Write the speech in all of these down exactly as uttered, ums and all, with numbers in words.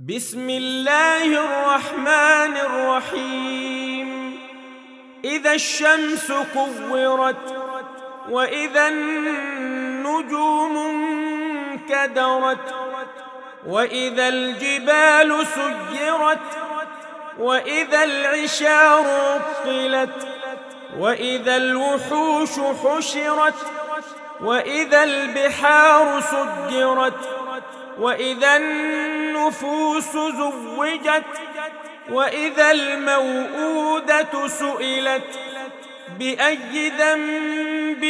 بسم الله الرحمن الرحيم. إذا الشمس كورت وإذا النجوم انكدرت وإذا الجبال سيرت وإذا العشار عطلت وإذا الوحوش حشرت وإذا البحار سجرت وإذا النفوس زوجت وإذا الموءودة سئلت بأي ذنب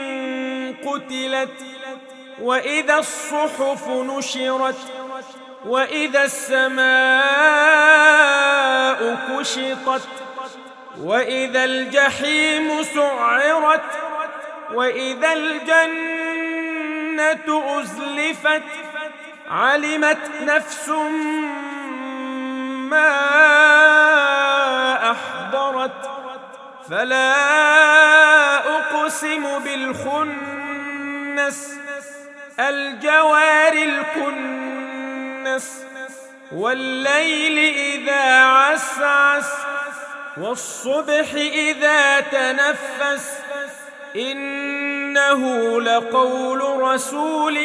قتلت وإذا الصحف نشرت وإذا السماء كشطت وإذا الجحيم سعرت وإذا الجنة أزلفت علمت نفس ما أحضرت فلا أقسم بالخنس الجوار الكنس والليل إذا عسعس والصبح إذا تنفس إنه لقول رسول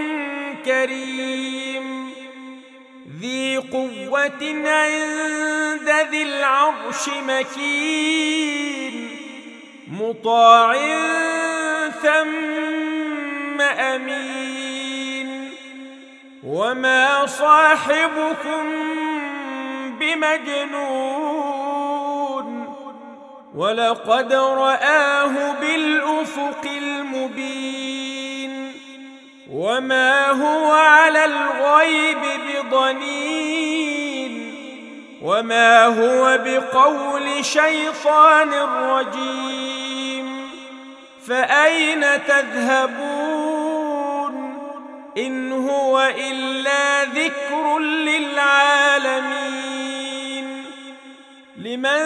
كريم ذي قوة عند ذي العرش مكين مطاع ثم أمين وما صاحبكم بمجنون ولقد رآه بالأفق المبين وما هو على الغيب بضنين وما هو بقول شيطان رجيم فأين تذهبون إن هو إلا ذكر للعالمين لمن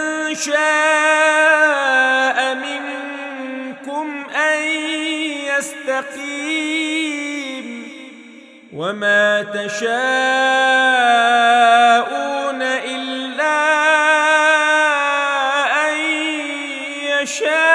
شاء منكم أن يستقيم وما تشاءون إلا أن يشاء